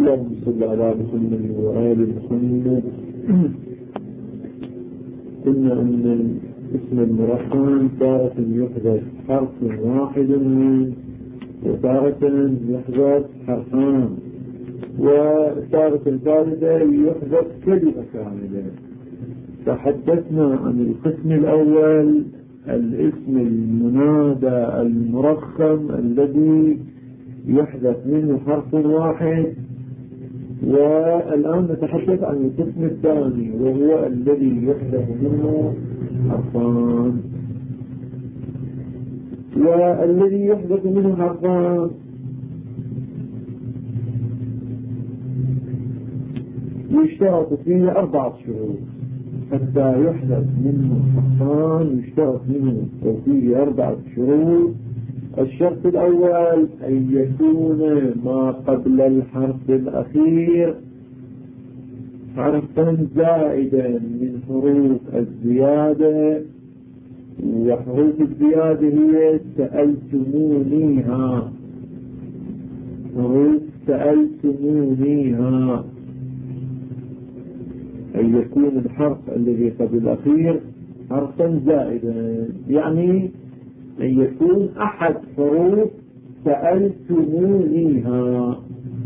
اللهم صل على محمد وآل محمد. قلنا أن اسم المرقم تارة يحدث حرف واحد منه وتارة يحدث حرفان وتارة ثالثة يحدث كلمة كاملة. تحدثنا عن القسم الأول الاسم المنادى المرخم الذي يحدث منه حرف واحد، والآن نتحدث عن القسم الثاني وهو الذي يحدث منه حرفان. والذي يحدث منه حرفان يشترط فيه 4 شروط حتى يحدث منه حرفان. يشترط منه فيه 4 شروط. الشرط الأول أن يكون ما قبل الحرف الأخير حرفا زائدا من حروف الزيادة، وحروف الزيادة هي سألتمونيها، حروف سألتمونيها. أن يكون الحرف الذي قبل الأخير حرفا زائدا، يعني أن يكون أحد حروف سألتمونيها،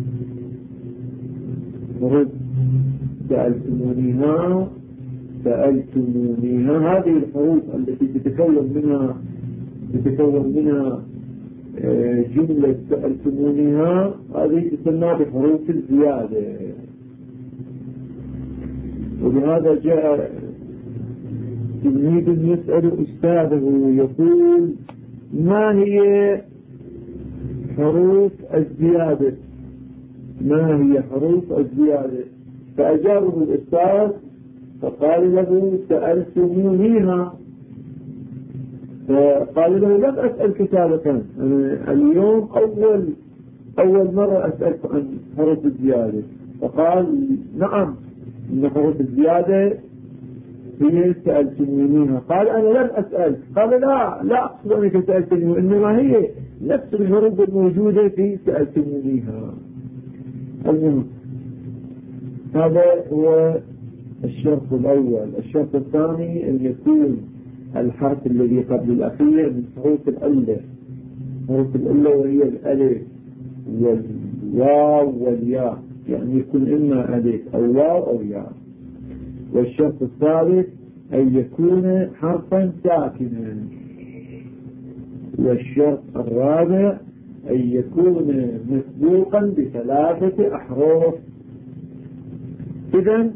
حروف سألتمونيها سألتمونيها. هذه الحروف التي تتكون منها جملة سألتمونيها هذه تسمى بحروف الزيادة. ولهذا جاء تلميذ يسأل أستاذه يقول ما هي حروف الزيادة، ما هي حروف الزيادة؟ فأجابه الأستاذ فقال له سألتمونيها. فقال له لم أسأل سابقا، اليوم أول مرة أسألك عن حروف الزيادة. فقال نعم إن حروف الزيادة هي سألتمونيها. قال أنا لم أسأل. قال لا أقصد أنك سألتني، إنما هي نفس الحروف الموجودة في سألتمونيها. المهم هذا هو الشرط الأول. الشرط الثاني أن يكون الحرف الذي قبل الأخير من حروف الألة، حروف الألة وهي الألف والواو والياء، يعني يكون إما ألف أو واو أو ياء. والشرط الثالث أن يكون حرفا ساكنا. والشرط الرابع أن يكون مسبوقا ب3 أحرف. إذن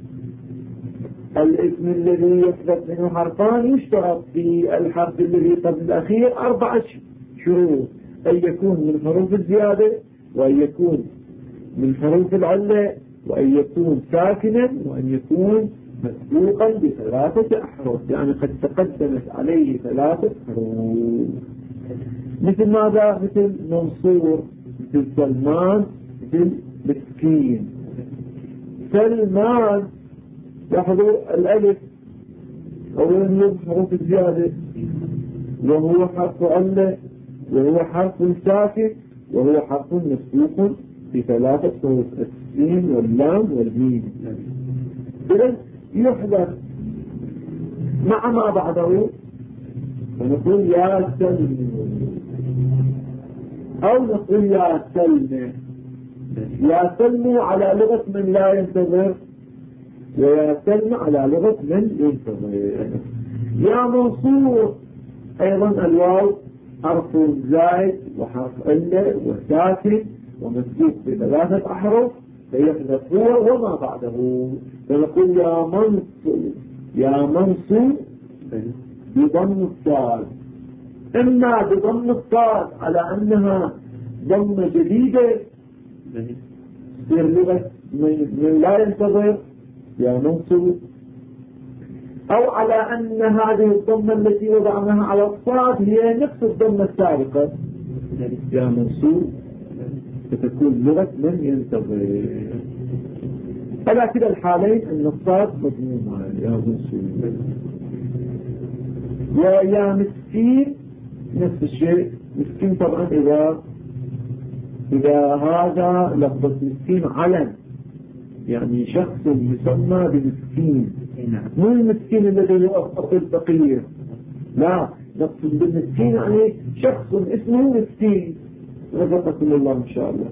الاسم الذي يحدث منه حرفان يشترط في الحرف الذي قبل الأخير 4 شروط: أن يكون من حروف الزيادة، وأن يكون من حروف العلة، وأن يكون ساكنا، وأن يكون مسبوقا ب3 أحرف، يعني قد تقدمت عليه 3 حروف. مثل ماذا؟ مثل منصور، مثل سلمان، مثل مسكين. سلمان لاحظوا الألف أولا من حروف الزيادة، وهو حرف علة، وهو حرف ساكن، وهو حرف مسبوق ب3 حروف: السين واللام والميم. إذن يحدث مع ما بعده، فنقول يا سلم أو نقول يا سلم. يا سلم على لغة من لا ينتظر، ويا سلم على لغة من ينتظر. يا منصور أيضا الواو حرف زائد وحرف علة وساكن ومسبوق ب3 أحرف، فيحدث هو وما بعده. فنقول يا منصور بضم الصاد، إما بضم الصاد على أنها ضمة جديدة تصير لغة من لا ينتظر يا منصور، أو على أن هذه الضمة التي وضعناها على الصاد هي نفس الضمة السابقة يا منصور، فتكون لغة من ينتظر. على كلا الحالين أن الصاد مضمومة يا منصور. ويا مسكين نفس الشيء. مسكين طبعا إذا إذا هذا لفظة مسكين علم، يعني شخص يسمى بمسكين، مو المسكين الذي يؤخذ الفقير، لا، نقصد بالمسكين يعني شخص اسمه مسكين، رزقكم الله إن شاء الله.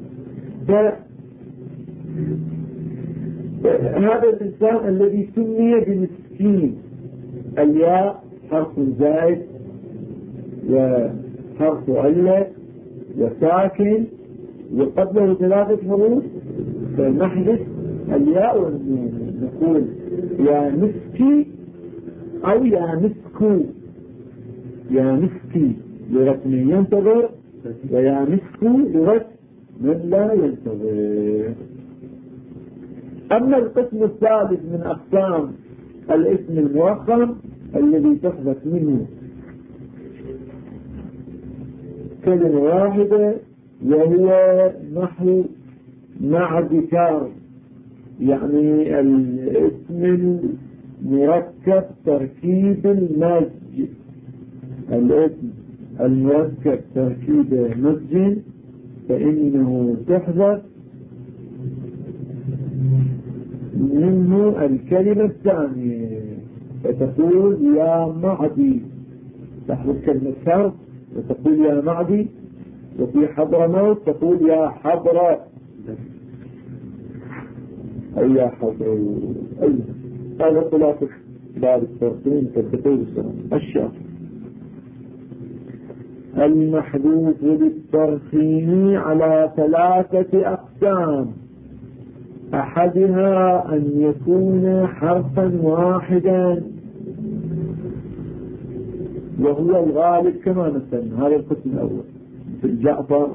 هذا الإنسان الذي سمي بمسكين، الياء حرف زائد وحرف علة وساكن وقبله 3 حروف، فنحذف الياء ونقول يا مسكي أو يا مسكو. يا مسكي لغة من ينتظر، ويا مسكو لغة من لا ينتظر. أما القسم الثالث من أقسام الاسم الموخم الذي تحدث منه كلمة واحدة، وهو نحو مع ذكر، يعني الاسم المركب تركيب المزج، الاسم المركب تركيب مزج فإنه تحدث منه الكلمة الثانية، فتقول يا معدي، تحدث كلمة شرط وتقول يا معدي، وفي حضرموت تقول يا حضر أي يا حضر. هذا خلاصة بعض الترتين كالتقول السلام. الشرط المحذوف بالترخيم على 3 أقسام، أحدها أن يكون حرفا واحدا وهو الغالب كما مثلنا، هذا القسم الأول مثل جعفر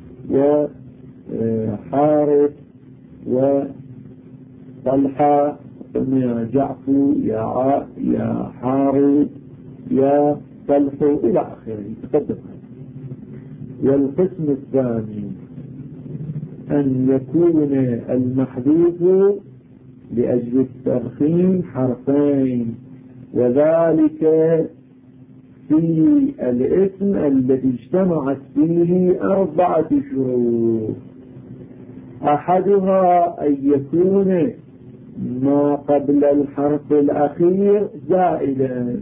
وحارث وطلحة، يا جعفو يا حارث يا طلحو إلى آخره تقدم. والقسم الثاني أن يكون المحذوف لأجل الترخيم حرفين، وذلك في الاسم الذي اجتمعت فيه 4 شروط. أحدها أن يكون ما قبل الحرف الأخير زائدا،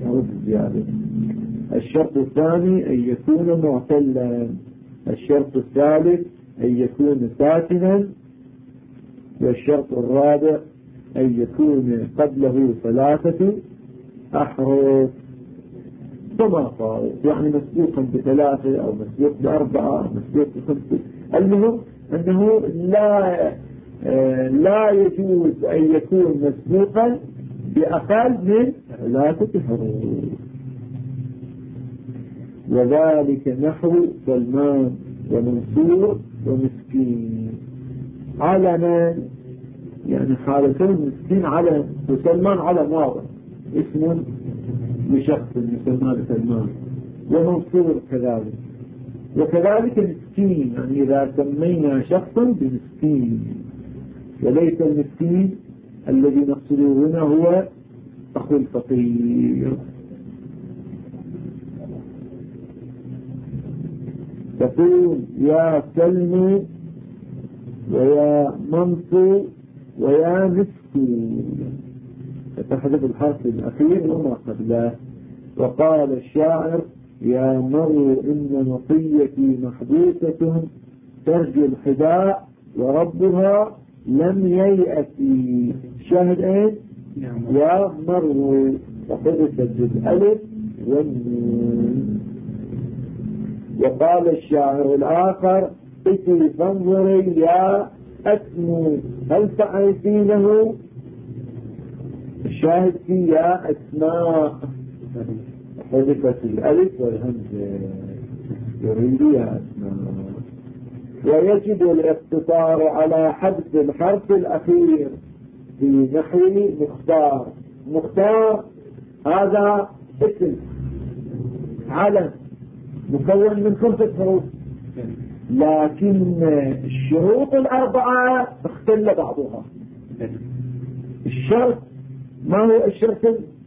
الشرط الثاني أن يكون معتلا، الشرط الثالث أن يكون ساكنا، والشرط الرابع أن يكون قبله 3 أحرف كما قال، يعني مسبوقا ب3 أو مسبوق ب4 أو مسبوق ب5. المهم أنه لا يجوز أن يكون مسبوقا بأقل من 3 حروف، وذلك نحو سلمان ومنصور ومسكين. علما يعني حالتين، مسكين علم وسلمان علم واضح، اسم لشخص يسمى سلمان، ومنصور كذلك. وكذلك المسكين، يعني إذا سمينا شخصا بمسكين، وليس المسكين الذي نقصده هنا هو أخو الفقير. تقول يا سلمي ويا منصور ويا مسكين، فتحذف الحرف الأخير وما قبله. وقال الشاعر يا مرء إن مطيتي محبوسة ترجو الحداء وربها لم ييأتي. شاهد ايه؟ يا مرء وحذف الألف والنون. وقال الشاعر الآخر اتي فانظري يا أسمو هل تعرفينه. الشاهد في يا أسماء حذفت الألف والهمزة، يريد يا أسماء. ويجب الاقتصار على حذف الحرف الأخير في نحو مختار. مختار هذا اسم علم مكون من 5 حروف، لكن الشروط 4 اختل بعضها. الشرط ما هو الشرط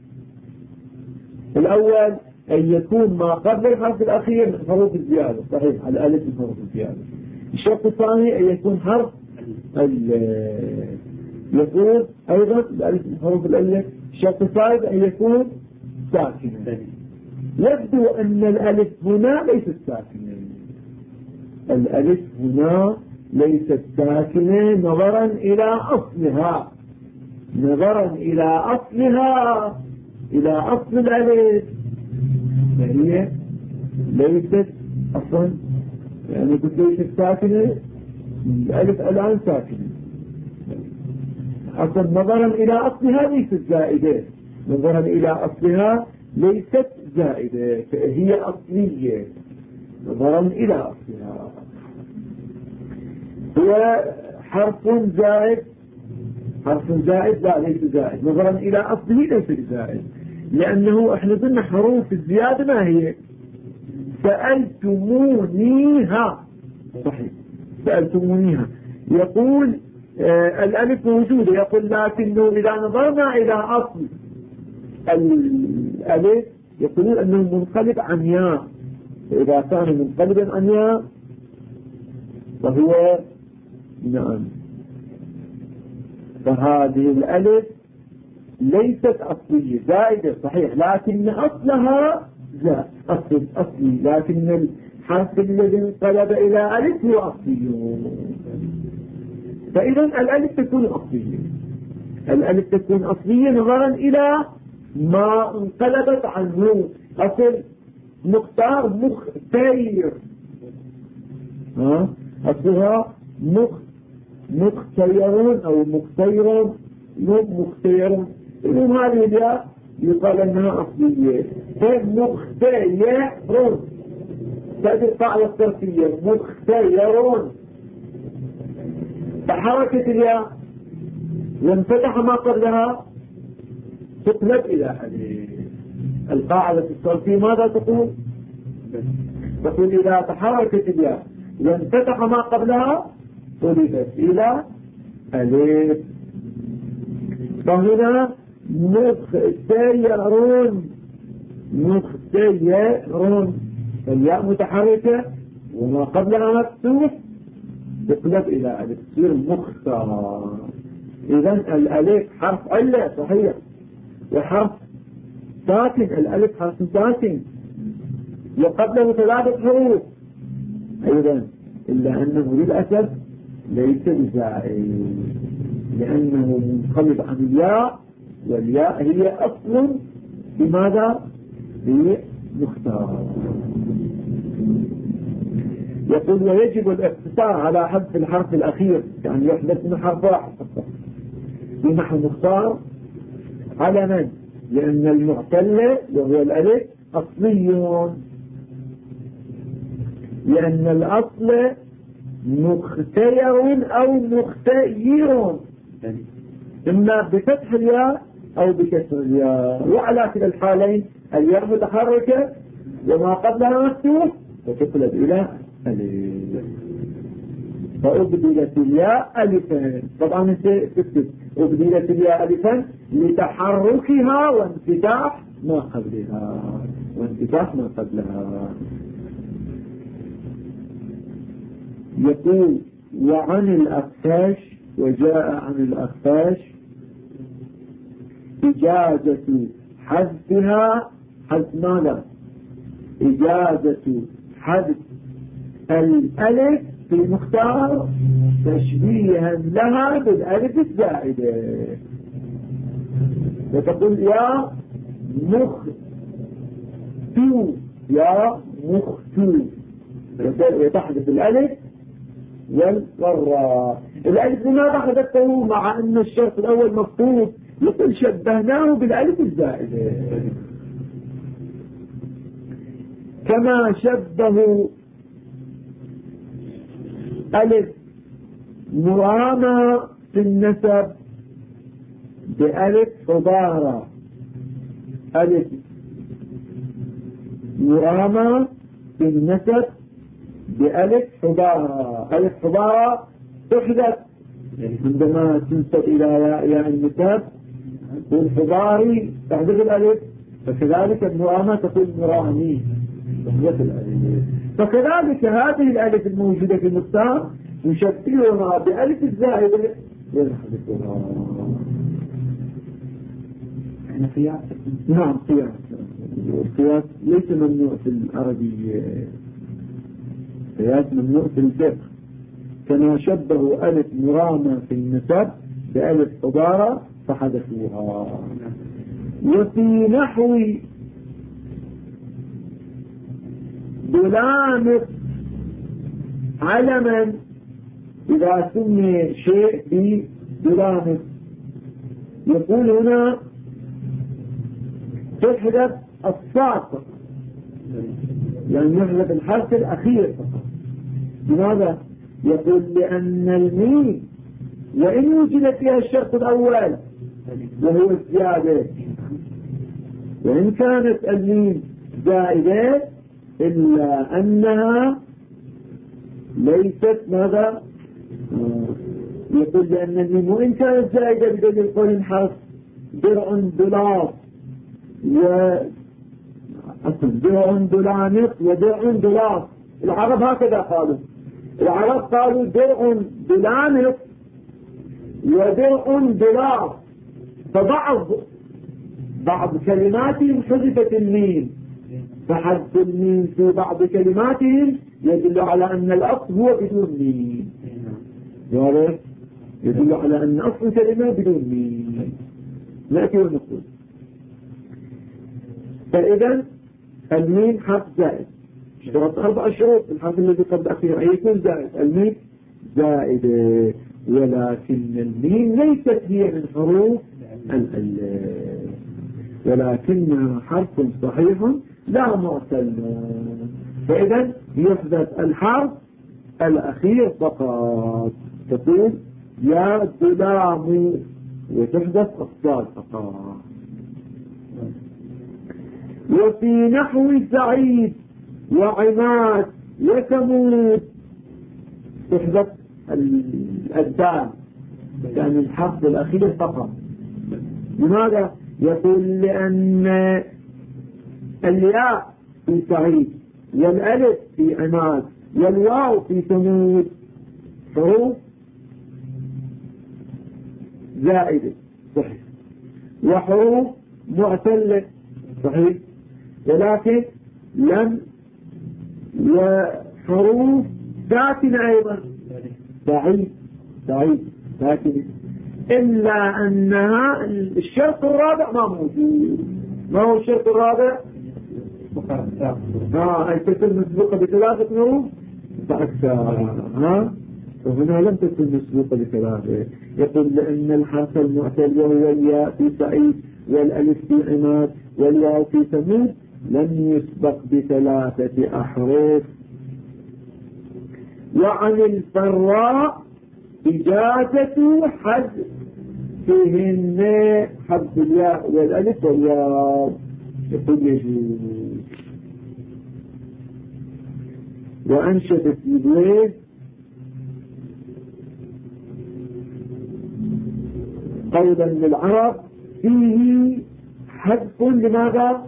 الأول؟ أن يكون ما قبل الحرف الأخير من حروف الزيادة، صحيح، على الألف من حروف الزيادة. الشرط الثاني أن يكون حرف يكون أيضا الألف من حروف الألف. الشرط الثالث أن يكون ساكنا. يبدو أن الألف هنا ليست ساكنة. الألف هنا ليست ساكنة نظرا إلى أصلها، نظرا إلى أصلها، إلى أصل الألف، فهي ليست أصلا، يعني قلت ليست ساكنة، الألف الآن ساكنة أصلا نظرا إلى أصلها ليست زائدة، نظرا إلى أصلها ليست زائدة، فهي أصلية نظرا إلى أصلها. هو حرف زائد، حرف زائد لا ليس زائد، نظرا إلى أصله ليس زائد، لأنه احنا قلنا حروف الزيادة ما هي؟ سألتمونيها، صحيح سألتمونيها. يقول الألف موجودة، يقول لكنه إذا نظرنا إلى أصل الألف يقولون أنه منقلب عن ياء، فإذا كان منقلبا عن ياء فهو نعم، فهذه الألف ليست أصلية زائدة صحيح، لكن أصلها لا أصلي، لكن الحرف الذي انقلب إلى ألف هو أصلي. فإذا الألف تكون أصلية، الألف تكون أصلية نظرا إلى ما انقلبت عنه. أصل مختار مختير، أصلها مختيرون أو مختيرون، مختيرون، إذن هذه الياء يقال أنها أصلية. مختيرون تأتي القاعدة الصرفية مختيرون، فحركة الياء وانفتح ما قبلها تقلب إلى ألف. القاعدة الصرفية ماذا تقول؟ تقول إذا تحركت الياء وانفتح ما قبلها قلبت إلى ألف. فهنا مختيرون، مختيرون الياء متحركة وما قبلها مفتوح تقلب إلى ألف تصير مختار. إذن الألف حرف علة صحيح وحرف ساكن، الألف حرف ساكن وقبله 3 حروف أيضا، إلا أنه للأسف ليس بزائد لأنه منقلب عن الياء، والياء هي أصل بماذا؟ بمختار. يقول ويجب الاقتصار على حذف الحرف الأخير، يعني يحدث من حرف واحد فقط بنحو مختار على من؟ لأن المعتل وهو الألف أصلي، لأن الأصل مختير أو مختير، إما بفتح الياء أو بكسر الياء، وعلى كلا الحالين الياء متحركة وما قبلها مفتوح وتقلب إلى ألف. فأبدلت الياء ألفا، طبعا انت تكتب أبدلت الياء ألفا لتحركها وانفتاح ما قبلها، وانفتاح ما قبلها. يقول وعن الأخفاش، وجاء عن الأخفاش إجازة حذفها، حذف ماذا؟ إجازة حذف الألف في المختار تشبيها لها بالألف الزائدة، وتقول يا مختو، يا مختو، وتحذف الألف والراء. الألف لماذا حذفته مع أن الشرط الأول مفقود؟ يقول شبهناه بالألف الزائدة كما شبهوا ألف مرامى في النسب بألف حضارة. ألف مرامى في النسب بألف حضارة، ألف حضارة تحدث عندما تنسب إلى ياء النسب والحضاري تحدث الألف، فكذلك المرامى تكون مرامي تحدث الألف. فكذلك هذه الألف الموجودة في المختار نشكلها بألف الزائدة ونحذفها. احنا قياس. نعم قياس. القياس ليس ممنوع في العربية، قياس ممنوع في الفقه، كما شبهوا ألف مرامة في النسب بألف حضارة فحذفوها. وفي نحو دلامط علما إذا سمي شيء بدلامط يقول هنا تحذف الصاد يعني يحذف الحرف الأخير فقط. لماذا؟ يقول لأن الميم وإن وجد فيها الشرط الأول وهو الزيادة، وإن كانت الميم زائدة إلا أنها ليست ماذا؟ يقول لأن الميم وإن كانت زائدة بدليل قول الحرف درع دولار درع دولانط ودرع دولار. العرب هكذا قالوا، العرب قالوا درع دولانط ودرع دولار، بعض كلماتهم حذفت الميم، فحذف الميم في بعض كلماتهم يدل على أن الأصل هو بدون ميم، يدل على أن أصل كلمة بدون ميم. نأتي ونقول فإذا الميم حرف زائد، اشترط 4 شروط الحرف الذي قبل الأخير أن يكون زائد. الميم زائدة ولكن الميم ليست هي من حروف الألف، ولكنها حرف صحيح لا معتل، فإذا يحذف الحرف الأخير فقط. تقول يا ظلام وتحذف الصاد فقط. وفي نحو سعيد وعماد وثمود تحذف الدال يعني الحرف الأخير فقط. لماذا؟ يقول لأن الياء في سعيد والألف في عماد والواو في ثمود حروف زائدة صحيح، وحروف معتلة صحيح، ولكن لم وحروف ساكنة أيضا سعيد ساكنة، إلا أنها الشرط الرابع ما موجود. ما هو الشرط الرابع؟ أن تكون مسبوقة ب3 حروف فأكثر. وهنا لم تكن مسبوقة ب3. يقول لأن الحرف المعتل وهو الياء في سعيد والألف في عماد والواو في ثمود لم يسبق ب3 أحرف. وعن الفراء إجازة حذف فيهن حذف الياء والألف والواو يقول يجوز. وأنشد سيبويه قولا للعرب فيه حذف لماذا؟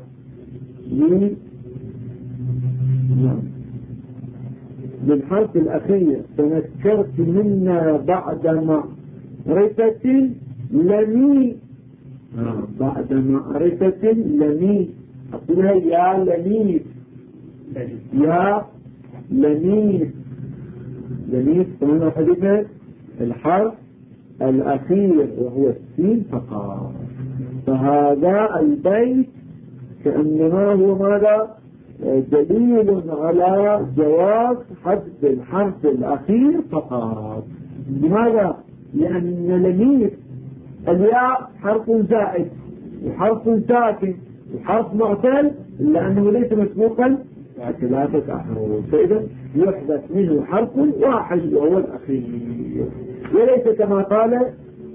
للحرف الأخير. تذكرت منا بعد معرفة لمي، بعد معرفة لمي أقولها يا لميس، يا لميس. لميس كمان حذفت الحرف الأخير وهو السين فقط. فهذا البيت كأنما هو ماذا؟ دليل على جواز حذف الحرف الأخير فقط. لماذا؟ لأن لميس الياء حرف زائد وحرف ساكن وحرف معتل لأنه ليس مسبوقا 3 أحرف، فإذا يحدث منه حرف واحد وهو الأخير، وليس كما قال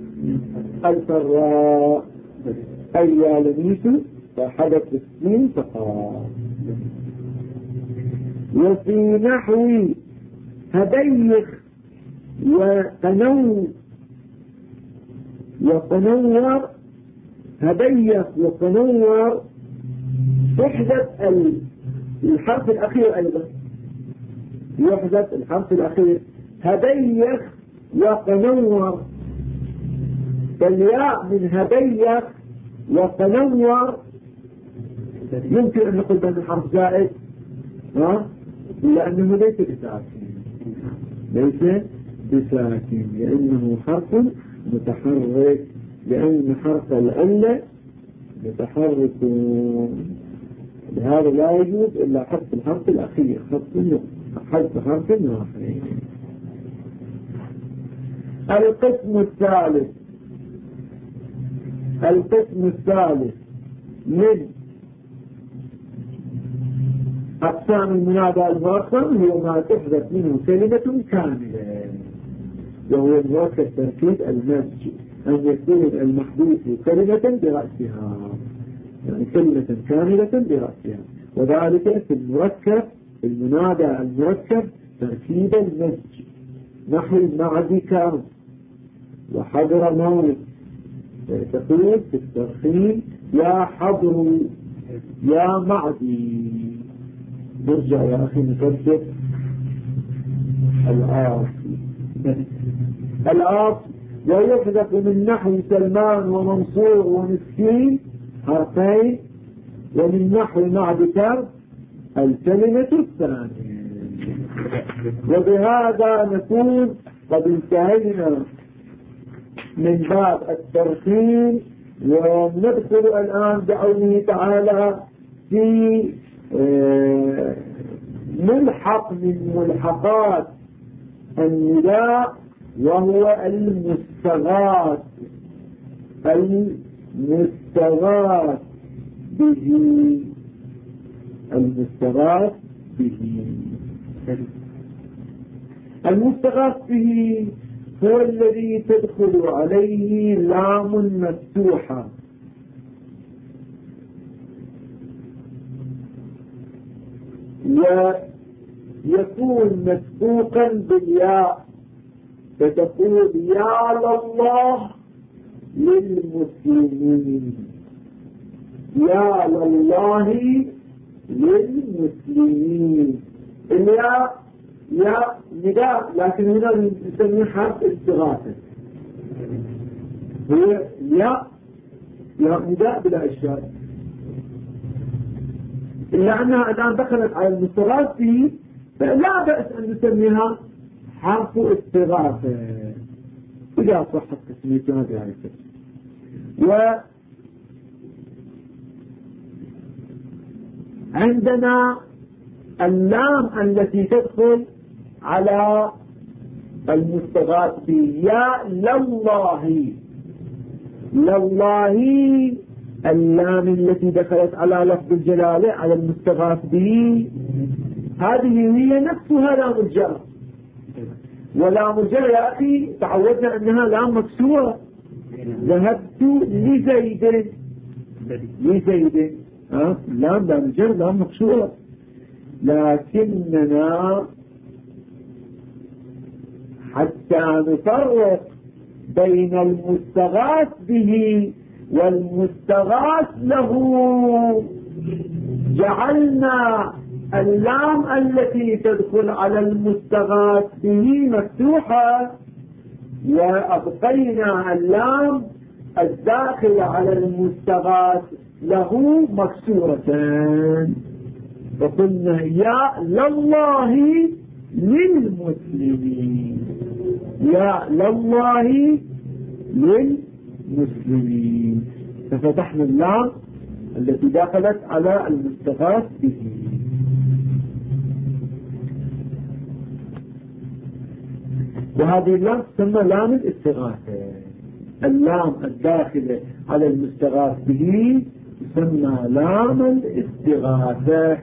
الفراء أي يا لميس فحدث السين فقط. وفي نحو هبيخ وقنور هبيخ وقنور تحدث الحرف الأخير أيضا يحذف الحرف الأخير. هبيخ وقنور، فالياء من هبيخ وقنور يمكن أن نقول بأن الحرف زائد لأنه ليس بساكن، ليس بساكن لأنه حرف متحرك، لأن حرف العلة متحرك، لهذا لا يجوز إلا حذف الحرف الأخير، حذف حرف واحد. القسم الثالث من أقسام المنادى المؤخر هو ما تحدث منه كلمة كاملة، وهو المؤكد تركيب المسج، أن يكون المحذوف كلمة برأسها، يعني كلمة كاملة برأسها، وذلك في المركب، المنادى المركب تركيب المسج، نحو معدك وحضر موت، تقول في الترخيم يا حضر يا معدي. نرجع يا أخي نفسر الآصل ويحذف من نحو سلمان ومنصور ومسكين حرفين، ومن نحو معدك الكلمة الثانية. وبهذا نكون قد انتهينا من باب الترخيم، وندخل الآن بعونه تعالى في ملحق من ملحقات النداء، وهو المستغاث به. المستغاث به هو الذي تدخل عليه لام مفتوحة، ويكون مسبوقا بالياء، فتقول يا لله للمسلمين، يا لله للمسلمين. الياء ياء نداء، لكن هنا نسميه حرف استغاثة، هو ياء نداء بلا إشكال، إلا أنها الآن دخلت على المستغاث به، فلا بأس أن نسميها حرف استغاثة إذا صحت تسميتها بهذه التسمية. وعندنا اللام التي تدخل على المستغاث به، يا لله، اللام التي دخلت على لفظ الجلالة على المستغاث به، هذه هي نفسها لام الجر. ولام الجر يا أخي تعودنا أنها لام مكسورة، ذهبت لزيد لام الجر لام مكسورة، لكننا حتى نفرق بين المستغاث به والمستغاث له جعلنا اللام التي تدخل على المستغاث به مفتوحة، وأبقينا اللام الداخل على المستغاث له مكسورتان، فقلنا يا لله للمسلمين، يا لله للمسلمين، ففتحنا اللام التي دخلت على المستغاث به. وهذه اللام تسمى لام الاستغاثة، اللام الداخلة على المستغاث به تسمى لام الاستغاثة.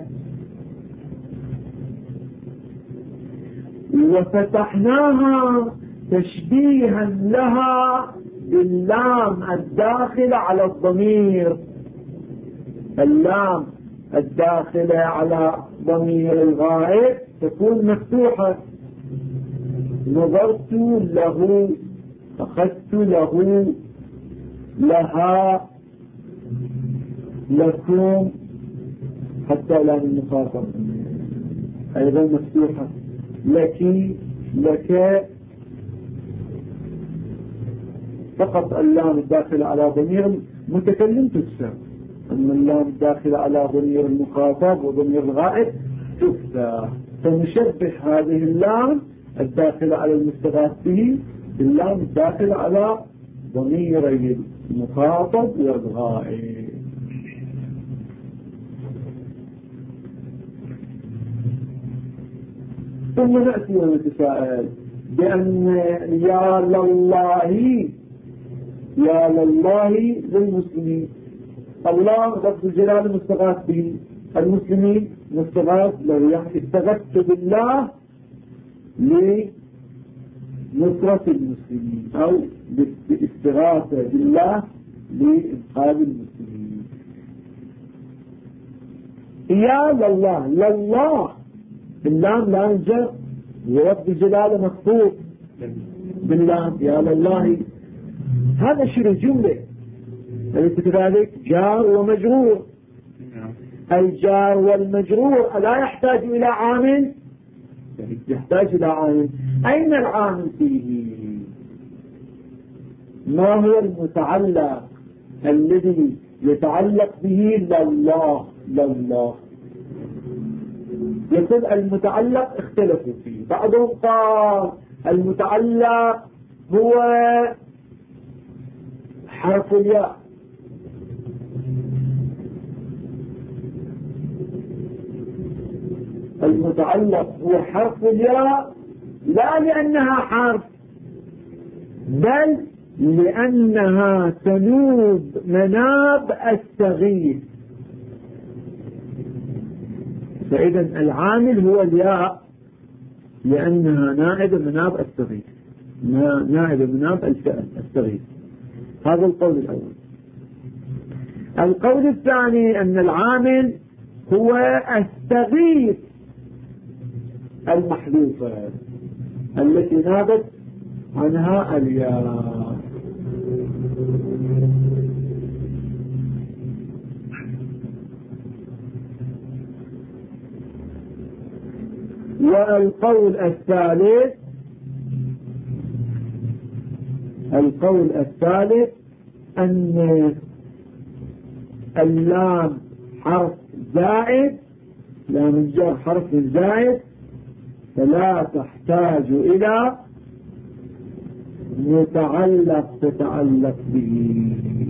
وفتحناها تشبيها لها باللام الداخلة على الضمير، اللام الداخلة على ضمير الغائب تكون مفتوحة، نظرت له، أخذت له، لها، لكم، حتى لام المخاطب أيضا مفتوحة، لك فقط اللام الداخلة على ضمير المتكلم تكسر، أما اللام الداخلة على ضمير المخاطب وضمير الغائب تكسر. فنشبه هذه اللام الداخلة على المستغاث به باللام الداخلة على ضمير المخاطب والغائب. ثم نأتي ونتساءل بأن يا لله للمسلمين، الله لفظ الجلال مستغاث به، المسلمين مستغاث له، يعني استغثت بالله لنصرة المسلمين أو بالاستغاثة بالله لإنقاذ المسلمين. يا لله اللام لا ينجر ولفظ الجلال مخطوط باللام يا لله. هذا شنو الجملة؟ أليس كذلك؟ جار ومجرور. الجار والمجرور لا يحتاج إلى عامل؟ يحتاج إلى عامل. أين العامل فيه؟ ما هو المتعلق الذي يتعلق به لله؟ يقول المتعلق اختلفوا فيه، بعضهم قال المتعلق هو حرف الياء، المتعلق هو حرف الياء لا لأنها حرف بل لأنها تنوب مناب الصغير، فإذا العامل هو الياء لأنها نائب مناب الصغير، نائب مناب الصغير. هذا القول الأول. القول الثاني أن العامل هو الصغير المحذوفة التي نابت عنها الياء. والقول الثالث أن اللام حرف زائد، لام الجر حرف زائد، فلا تحتاج إلى متعلق تتعلق به.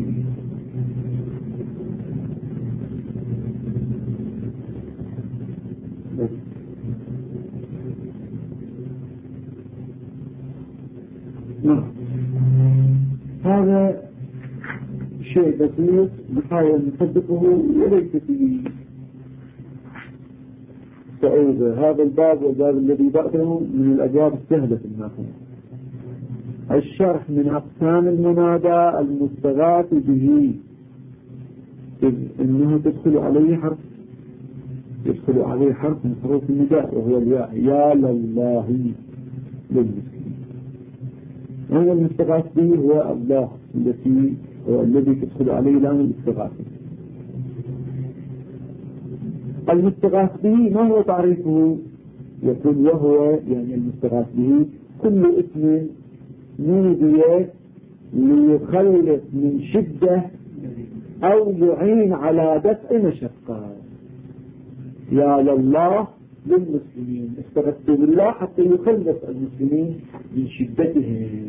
هذا شيء بسيط نحاول نصدقه وليس فيه صعوبة. هذا الباب والباب الذي بعده من الأبواب السهلة في النحو. الشرح من أقسام المنادى المستغاث به، إنه تدخل عليه حرف من حروف النداء وهو الياء. يا لله للمسلمين. هذا المستغاث به هو الله الذي تدخل عليه لام الاستغاثة. المستغاث به ما هو تعريفه؟ يقول وهو يعني المستغاث به كل اسم نودي ليخلص من شدة أو يعين على دفع مشقة. يا لله للمسلمين، استغثت بالله حتى يخلص المسلمين من شدتهم.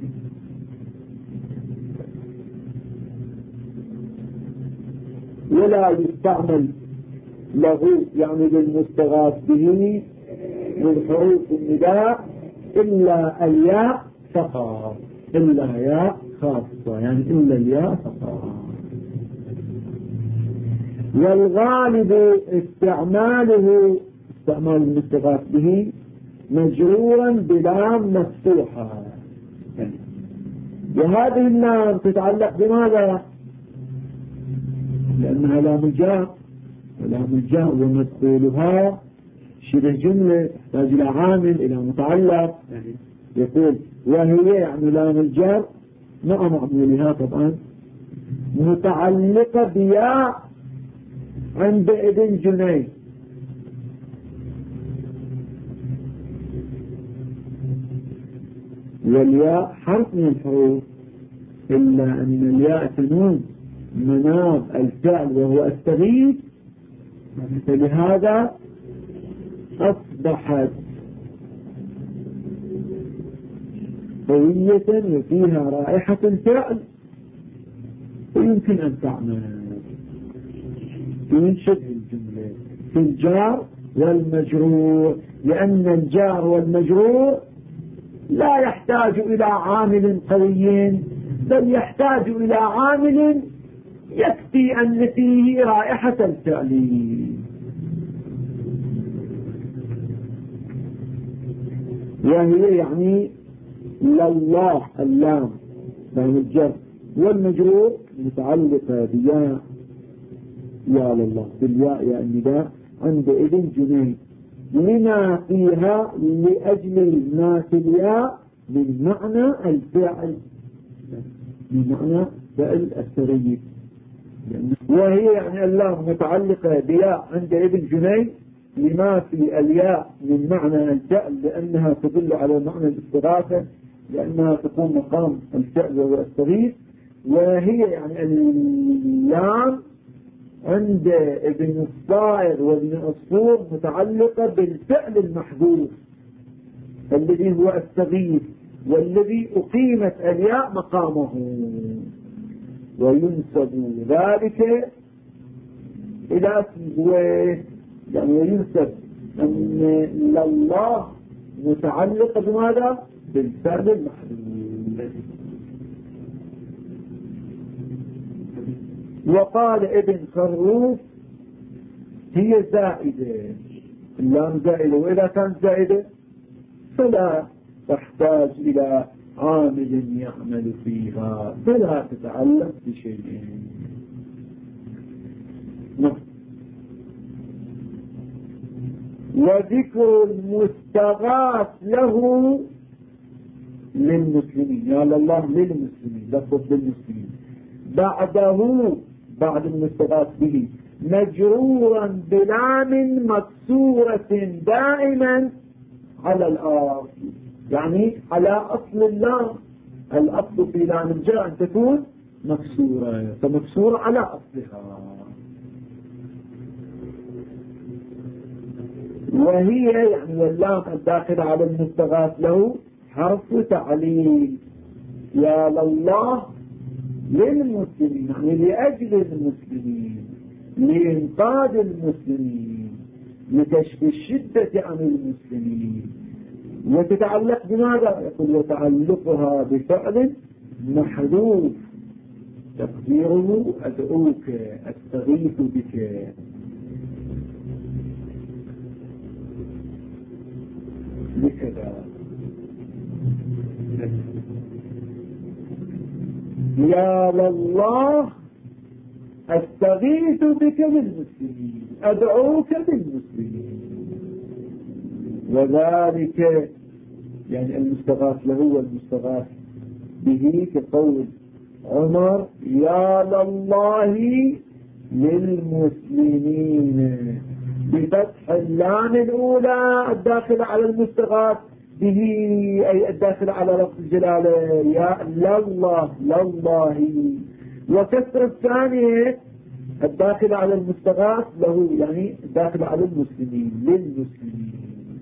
ولا يستعمل له يعني للمستغاث به من حروف النداء إلا الياء فقط، إلا ياء خاصة، يعني إلا الياء فقط. والغالب استعمال المستغاث به مجرورا بلام مفتوحة، وهذه اللام تتعلق بماذا؟ لأنها لام الجار، ولام الجار ومدخولها شبه جملة تحتاج إلى عامل إلى متعلق. يقول وهي يعني لام الجار مع معمولها طبعا متعلقة بياء عند ابن جنيد، والياء حرف من الحروف، إلا أن الياء تنوب مناب الفعل وهو التغيير، فلهذا أصبحت قوية وفيها رائحة الفعل، ويمكن أن تعمل من شبه الجملة في الجار والمجرور، لأن الجار والمجرور لا يحتاج إلى عامل قوي، بل يحتاج إلى عامل يكفي أن فيه رائحة الفعل. وهي يعني لله، اللام لام الجر، والمجرور متعلقة بياء، يا لله بالياء يا النداء عند ابن جنيد، لما فيها لأجل ما في الياء من معنى الفعل، من معنى فعل التغيير. وهي يعني اللام متعلقة بياء عند ابن جنيد لما في الياء من معنى الفعل، لأنها تدل على معنى الاستغاثة، لأنها تكون مقام الفعل وهو التغيير. وهي يعني اللام عند ابن الصائر وابن الصور متعلقة بالفعل المحذوف الذي هو التغيير، والذي أقيمت الياء مقامه، وينسب ذلك إلى اسمه، يعني وينسب أن الله متعلقة بماذا؟ بالفعل المحذوف. وقال ابن خروف هي زائدة، اللام زائدة، وإذا كانت زائدة فلا تحتاج إلى عامل يعمل فيها، فلا تتعلق بشيء. وذكر المستغاث له للمسلمين، يا الله للمسلمين، لفظ للمسلمين، بعده بعد المستغاث به مجرورا بلام مكسورة دائما على الأصل، يعني على أصل اللام. الأصل في لام الجاء أن تكون مكسورة، فمكسورة على أصلها. وهي يعني واللام الداخلة على المستغاث له حرف تعليل، يا لله للمسلمين، يعني لأجل المسلمين، لإنقاذ المسلمين، لكشف الشدة عن المسلمين. وتتعلق بماذا؟ يقول وتعلقها بفعل محذوف تقديره أدعوك أستغيث بك. بكذا يا لله أستغيث بك بالمسلمين، أدعوك بالمسلمين. وذلك يعني المستغاث له والمستغاث به كقول عمر يا لله للمسلمين، بفتح اللام الأولى الداخلة على المستغاث به، أي الداخلة على لفظ الجلالة يا لله لله، وكسر الثانية الداخلة على المستغاث له، يعني الداخلة على المسلمين للمسلمين.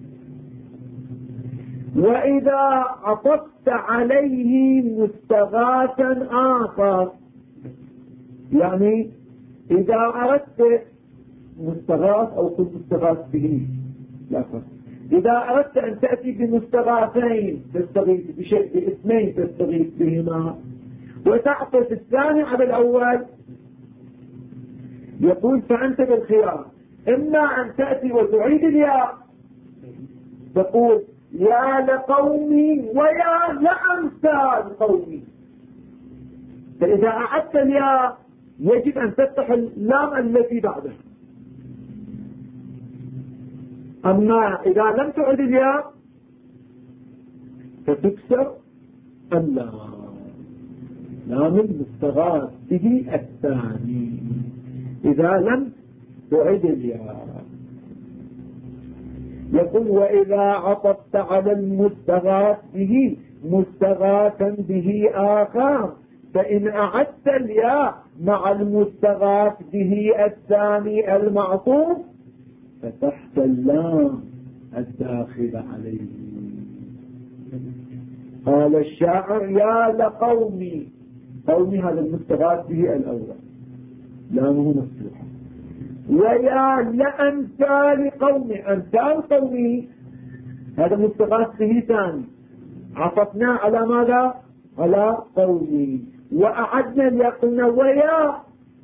وإذا عطفت عليه مستغاثا آخر، يعني إذا أردت مستغاث أو كل مستغاث به، لا فرق. إذا أردت أن تأتي بمستغاثين تستغيث بشيء، باثنين تستغيث بهما، وتعطف الثاني على الأول، يقول فأنت بالخيار، إما أن تأتي وتعيد الياء تقول يا لقومي ويا لأمثال قومي، فإذا أعدت الياء يجب أن تفتح اللام التي بعدها. أما إذا لم تعد الياء فتكسر اللام، لام المستغاث به الثاني إذا لم تعد الياء. يقول وإذا عطفت على المستغاث به مستغاثا به آخر، فإن أعدت الياء مع المستغاث به الثاني المعطوف فتحت اللام الداخل عليه. قال الشاعر يا لقومي، قومي هذا المستغاث به الأول لامه مفتوحة، ويا لأمثال قومي، أمثال قومي هذا مستغاث به ثاني، عطفنا على ماذا؟ على قومي، وأعدنا ليقلنا ويا،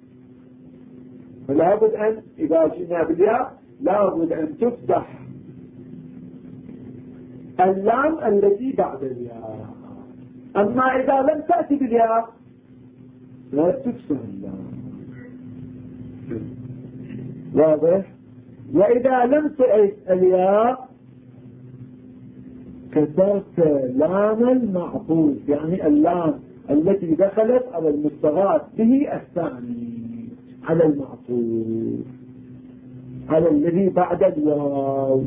فلا بد أن إذا جئنا بالياء لا بد أن تفتح اللام التي بعد الياء. أما إذا لم تأتي بالياء لا تكسر اللام. واضح؟ وإذا لم تأتي الياء كسرت لام المعطوف، يعني اللام التي دخلت على المستغاث به الثاني، على المعطوف، على الذي بعد الواو،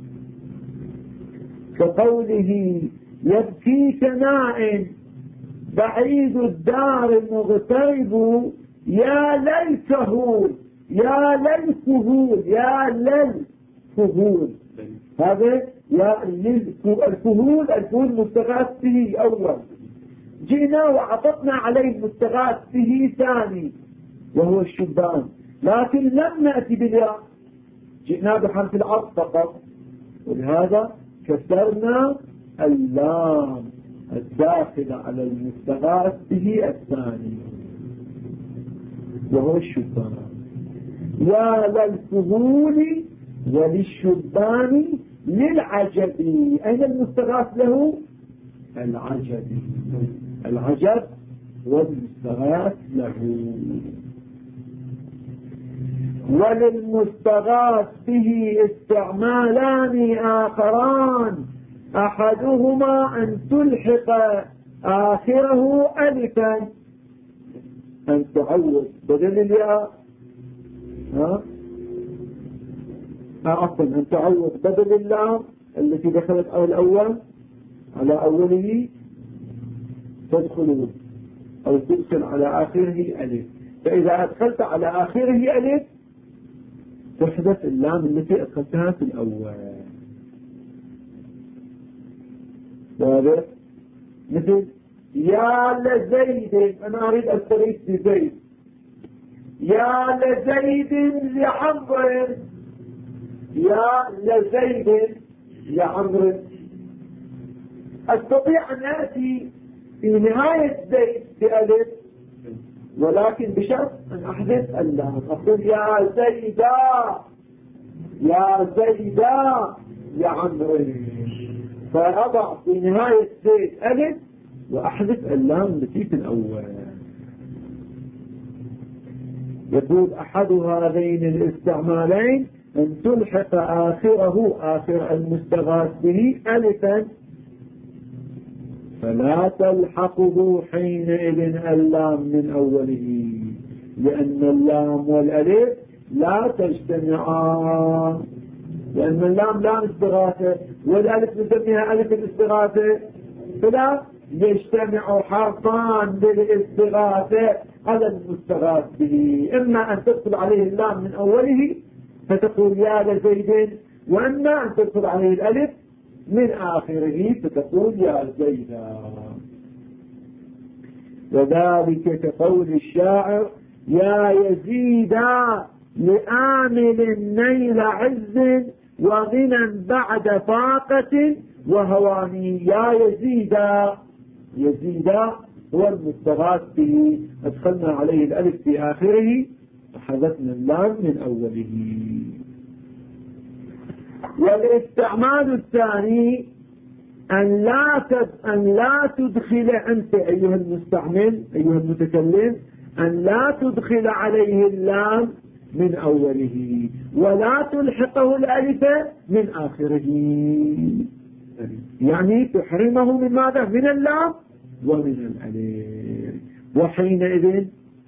كقوله يبكيك نائم بعيد الدار مغترب يا للكهول، يا للكهول، يا للكهول، هذا يا الكهول، الكهول مستغاث به أول، جئنا وعطفنا عليه مستغاث به ثاني وهو الشبان، لكن لم نأتي بالياء، جئنا بحرف العطف فقط، ولهذا كسرنا اللام الداخل على المستغاث به الثاني وهو الشبان. يا للكهول وللشبان للعجب، أين المستغاث له؟ العجب، العجب والمستغاث له. وللمستغاث به استعمالان آخران، أحدهما أن تلحق آخره ألفا، أن تعوض بدل الياء، عفوا أن تعوض بدل اللام التي دخلت على الأول على أوله تدخل أو تدخل على آخره ألف، فإذا أدخلت على آخره ألف تحدث اللام التي أدخلتها في الأول. واضح؟ مثل يا لزيد، أنا أريد أستغيث بزيد، يا لزيد لعمر، يا لزيد لعمر، أستطيع أن آتي في نهاية زيد بألف، ولكن بشرط أن أحذف اللام، أقول يا زيدا، يا زيدا لعمر، فأضع في نهاية زيد ألف وأحذف اللام التي في الأول. يقول أحد هذين الاستعمالين أن تلحق آخره، آخر المستغاث به ألفا، فلا تلحقه حينئذ اللام من أوله، لأن اللام والألف لا تجتمعان، لأن اللام لام استغاثة والألف نسميها ألف الاستغاثة، فلا يجتمع حرفان للاستغاثة على المستغاث به، إما أن تدخل عليه اللام من أوله فتقول يا لزيد، وإما أن تدخل عليه الألف من آخره فتقول يا زيدا. وذلك كقول الشاعر يا يزيدا لآمل نيل عز وغنى بعد فاقة وهواني، يا يزيدا، يزيدا هو المستغاث به، أدخلنا عليه الألف في آخره وحذفنا اللام من أوله. والاستعمال الثاني أن لا تدخل أنت أيها المستعمل أيها المتكلم، أن لا تدخل عليه اللام من أوله ولا تلحقه الألف من آخره، يعني تحرمه من ماذا؟ من اللام ومن الألف، وحينئذ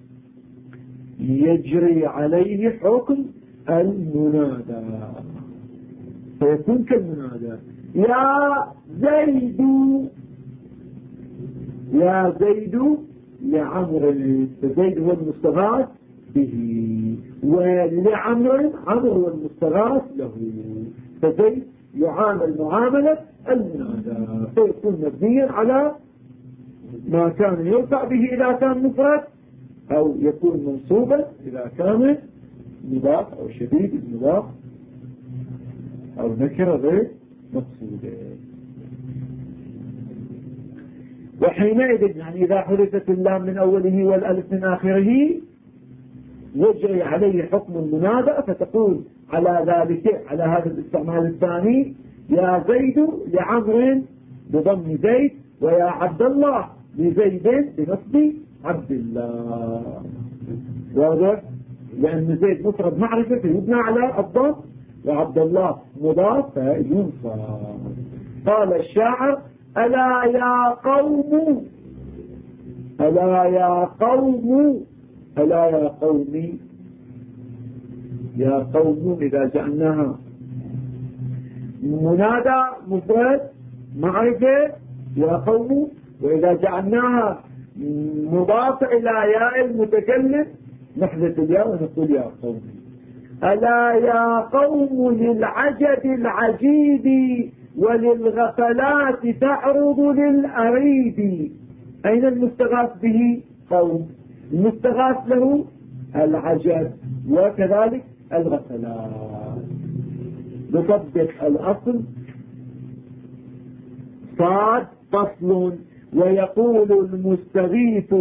يجري عليه حكم المنادى، فيكون كالمنادى يا زيد، يا زيد لعمر، فزيد هو المستغاث به، ولعمر عمر هو المستغاث له، فزيد يعامل معاملة المنادى، فيكون مبنيا على ما كان يرفع به إذا كان مفرد، أو يكون منصوبا إذا كان مضاف أو شديد المضاف أو نكرة غير مقصودة. وحينئذ يعني إذا حذفت اللام من أوله والألف من آخره يجري عليه حكم المنادى، فتقول على ذلك على هذا الاستعمال الثاني يا زيد لعمر بضم زيد، ويا عبد الله لزيد بنصب عبد الله. واضح؟ لأن زيد مفرد معرفة فيبنى على الضم، وعبد الله مضاف فينصب. قال الشاعر ألا يا قوم، ألا يا قوم، ألا يا قومي، يا قوم إذا جعلناها منادى مفرد معرفة يا قوم، وإذا جعلناها مضاف إلى ياء المتكلم نحذف الياء ونقول يا قوم. ألا يا قوم للعجب العجيب وللغفلات تعرض للأريب. أين المستغاث به؟ قوم. المستغاث له العجب وكذلك الغفلات. نطبق الأصل صاد فصل. ويقول المستغيث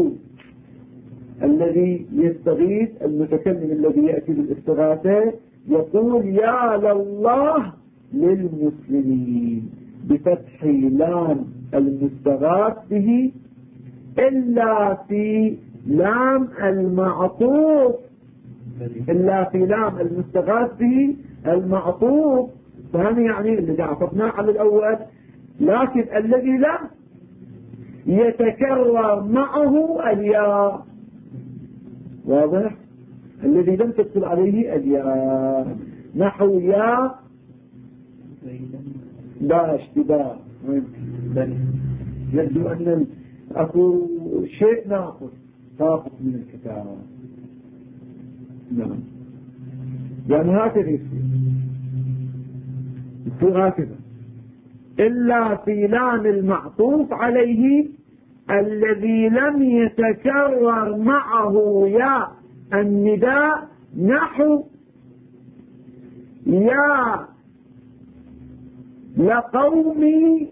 الذي يستغيث المتكلم الذي يأتي بالاستغاثة يقول يا لله للمسلمين بفتح لام المستغاث به إلا في لام المعطوف، إلا في لام المستغاث به المعطوف، فهم يعني الذي عطفناه على الأول، لكن الذي لم يتكرر معه الياء. واضح؟ الذي لم تدخل عليه الياء نحو يا لا اشتباه. يبدو أن أكو شيء ناقص ساقط من الكتاب. نعم، يعني هكذا يصير هكذا إلا في لام المعطوف عليه الذي لم يتكرر معه يا النداء نحو يا لقومي،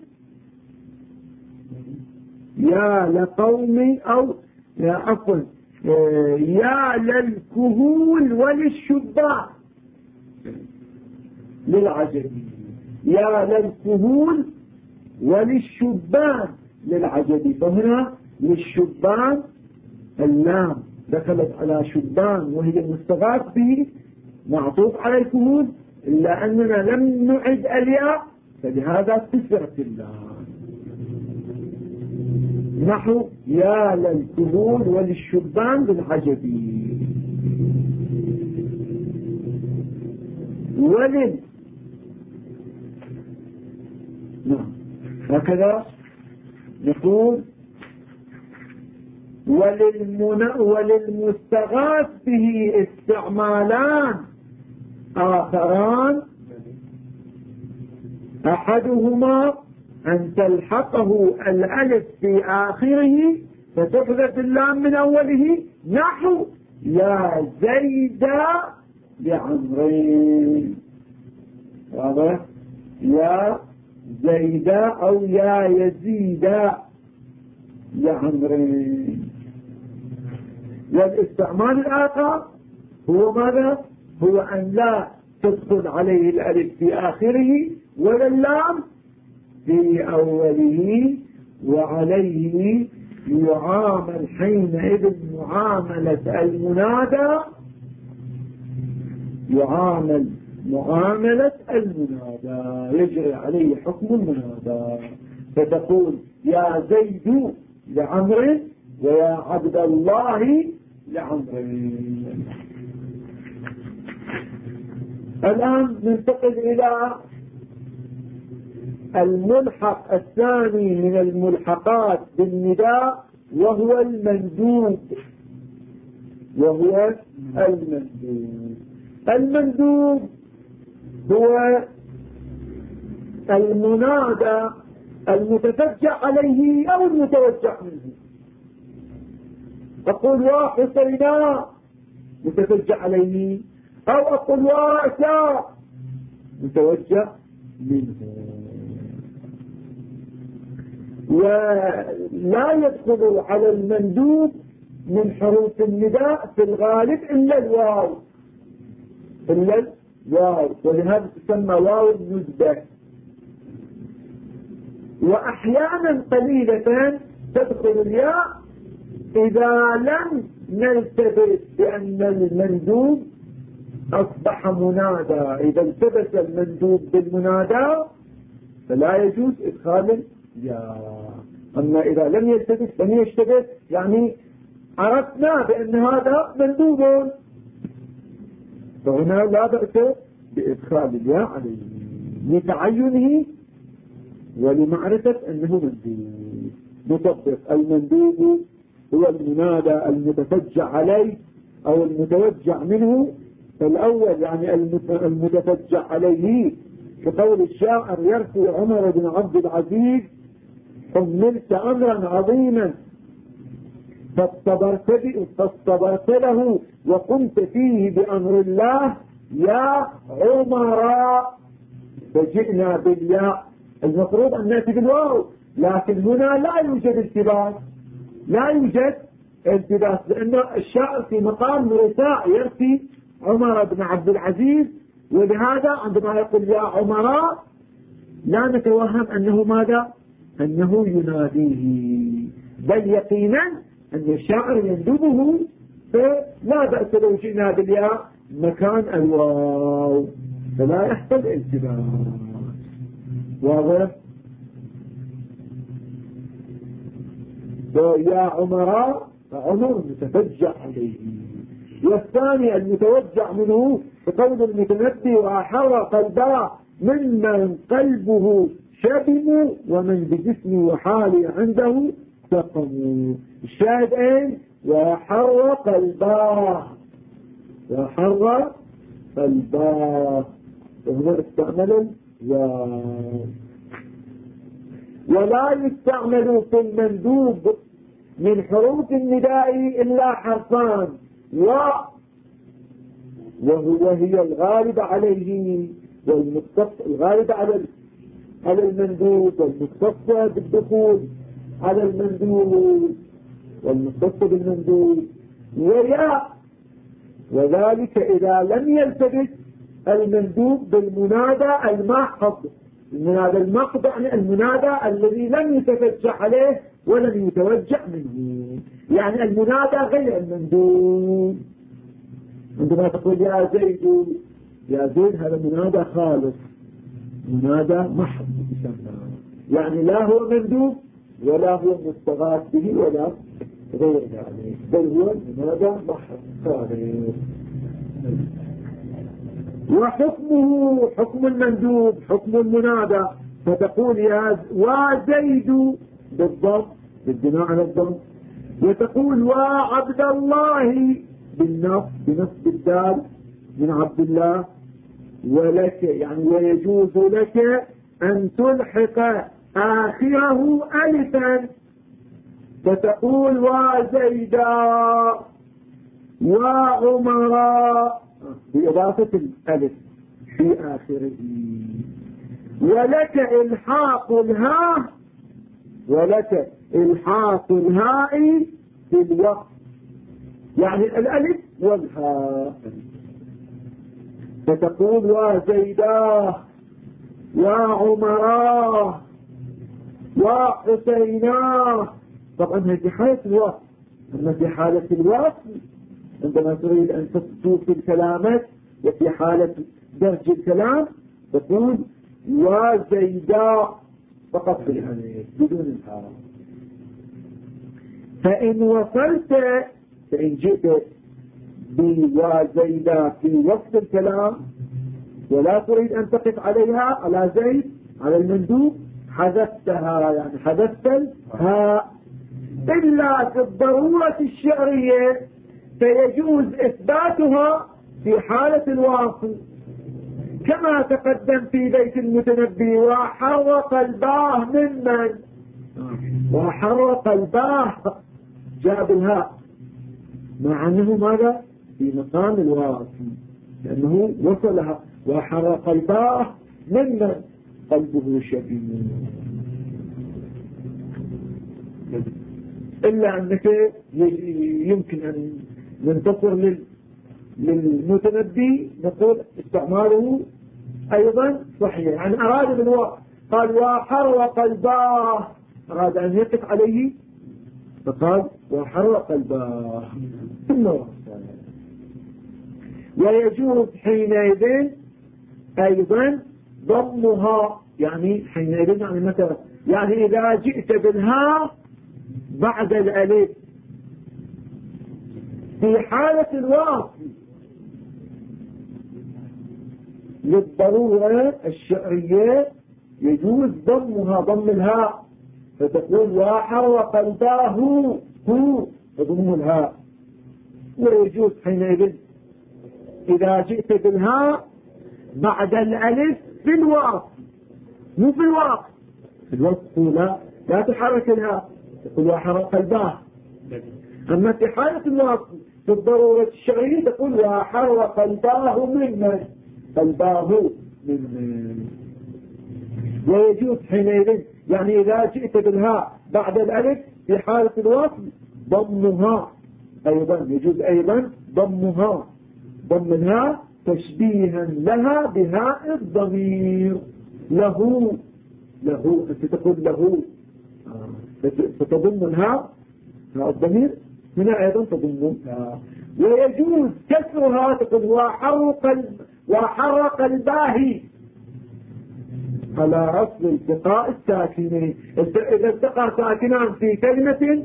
يا لقومي أو يا عفوا يا للكهول وللشبان للعجبي، يا للكهول وللشبان للعجبي. فهنا للشبان اللام دخلت على شبان وهي المستغاث به معطوف على الكهول، إلا أننا لم نعد الياء فلهذا كسرت اللام نحو يا للكهول وللشبان للعجبي. نعم هكذا نقول وللمستغاث به استعمالان آخران، أحدهما أن تلحقه الألف في آخره فتحذف اللام من أوله نحو يا زيد لعمرين. واضح؟ يا زيد أو يا يزيد لعمرين. والاستعمال الآخر هو ماذا؟ هو أن لا تدخل عليه الألف في آخره ولا اللام في أوله، وعليه يعامل حينئذ معاملة المنادى، يعامل معاملة المنادى، يجري عليه حكم المنادى، فتقول يا زيد لعمر ويا عبد الله لعمر. الآن ننتقل إلى الملحق الثاني من الملحقات بالنداء وهو المندوب. المندوب هو المنادى المتفجع عليه أو المتوجع منه. أقول وحسينا متفجع عليه، أو أقول وعسى متوجع منه. ولا يدخل على المندوب من حروف النداء في الغالب إلا الواو، ولهذا تسمى واو الندبة. وأحيانا قليلة تدخل الياء إذا لم نلتبس بأن المندوب أصبح منادى. إذا التبس المندوب بالمنادى فلا يجوز إدخال الياء. أما إذا لم يشتبس يعني عرفنا بأن هذا مندوب، فهنا لا بأس بإدخال الياء عليه لتعينه ولمعرفة أنه مندوب. نطبق المندوب هو المنادى المتفجع عليه أو المتوجع منه. فالأول يعني المتفجع عليه كقول الشاعر: يرفع عمر بن عبد العزيز حملت أمرا عظيما فاصطبرت له وقمت فيه بأمر الله يا عمر. فجئنا بالياء، المفروض أن نأتي بالواو، لكن هنا لا يوجد التباس، لأن الشاعر في مقام رثاء يرثي عمر بن عبد العزيز، ولهذا عندما يقول يا عمر لا نتوهم أنه ماذا؟ أنه يناديه، بل يقينا أن الشاعر يندبه، فلا بأس لو جئنا بالياء مكان الواو، فلا يحصل التباس. واضح؟ يا عمر، عمر متفجع عليه. والثاني المتوجع منه بقول المتنبي: وأحر قلبه ممن قلبه شبم ومن بجسمه وحالي عنده سقم. الشاهد اين؟ وأحر قلبه، وهنا استعمل ولا يستعمل في المندوب من حروف النداء إلا حرفان: وهي الغالب عليه والمختص، الغالب على المندوب، والمختصة بالدخول على المندوب، والمختصة بالمندوب، وياء. وذلك إذا لم يلتبس المندوب بالمنادى المحض. المنادى المحض يعني المنادى الذي لم يتفجع عليه ولم يتوجع منه، يعني المنادى غير المندوب. عندما تقول يا زيد هذا منادى خالص، منادى محض يسمى، يعني لا هو مندوب ولا هو مستغاث به ولا غير ذلك، بل هو منادى محض خالص. وحكمه حكم المندوب حكم المنادى، فتقول يا وزيد بالضم بالبناء على الضم، وتقول وعبد الله بنصب الدال من عبد الله، ولك يعني ويجوز لك أن تلحق آخره ألفا، فتقول وزيدا وعمرا بإضافة الألف في آخره. ولك إلحاق الهاء في الوقت، يعني الألف والهاء، فتقول وزيدا وعمرا وحسينا. طبعا هذه في حالة الوقت، أما في حالة الوقت عندما تريد أن توصل كلامك وفي حالة درج الكلام تقول وزيدا فقط بالألف بدون الهاء. فإن جئت بوزيدا في وقت الكلام ولا تريد أن تقف عليها على زيد، على المندوب حذفتها، يعني حذفت الهاء. إلا في الضرورة الشعرية فيجوز إثباتها في حالة الواصل، كما تقدم في بيت المتنبي: وحرق الباه ممن، وحرق الباه جاء بالهاء، مع أنه ماذا في مقام الواصل، لأنه وصلها: وحرق الباه ممن قلبه شبيه. إلا أنك يمكن أن ننتصر للمتنبي نقول استعماله أيضا صحيح، يعني أراد بالواقع، قال وحرق الباه، أراد أن يقف عليه فقال وحرق الباه ثم وصل. ويجوز حينئذ أيضا ضمها، يعني حينئذ يعني مثلا، يعني إذا جئت بالها بعد الألف في حالة الواصل للضرورة الشعرية يجوز ضمها، ضم الهاء، فتقول وحرق الباه هو تضم الهاء. ويجوز حينئذ إذا جئت بالهاء بعد الألف في الواصل، مو في الواصل، في الوصل لا تحرك الهاء، تقول وحرق الباه. أما في حالة الواصل في الضرورة الشعرية تقول وحرق الباه ممن، الباه ممن. ويجوز حينئذ يعني إذا جئت بالهاء بعد الألف في حالة الوصل ضمها أيضا، يجوز أيضا ضمها، ضم الهاء تشبيها لها بهاء الضمير. له أنت تقول له فتضم الهاء الضمير هنا أيضا تضمها. ويجوز كسرها، تقول وحرق الباهي على أصل التقاء الساكنين. إذا التقى ساكنان في كلمة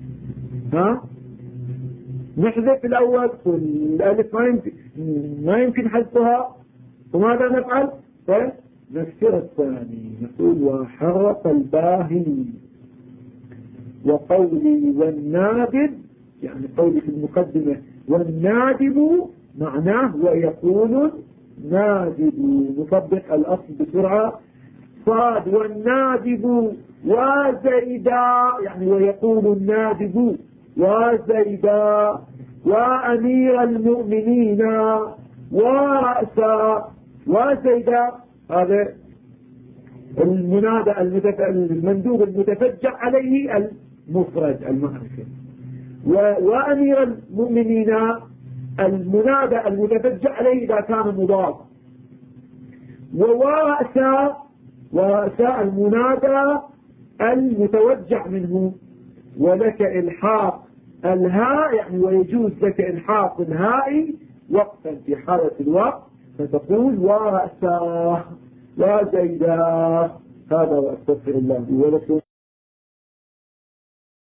نحذف الأول، والألف ما يمكن حذفها، وماذا نفعل؟ نكسر الثاني، نقول وحرق الباهي. وقولي والنادب، يعني قولي في المقدمة والنادب معناه ويقول نادب، نطبق الأصل بسرعة. صاد والنادب وزيدا، يعني ويقول النادب وزيدا، وأمير المؤمنين ورأسا وزيدا، هذا المنادى المندوب المتفجع عليه المفرد المعرفة. وأمير المؤمنين المنادى المتفجع عليه إذا كان مضاف. ورأسا المنادى المتوجع منه. ولك إلحاق الهاء، يعني ويجوز لك إلحاق الهاء وقتا في حالة الوقت، فتقول ورأسا وزيدا. هذا وأستغفر الله لي ولكم.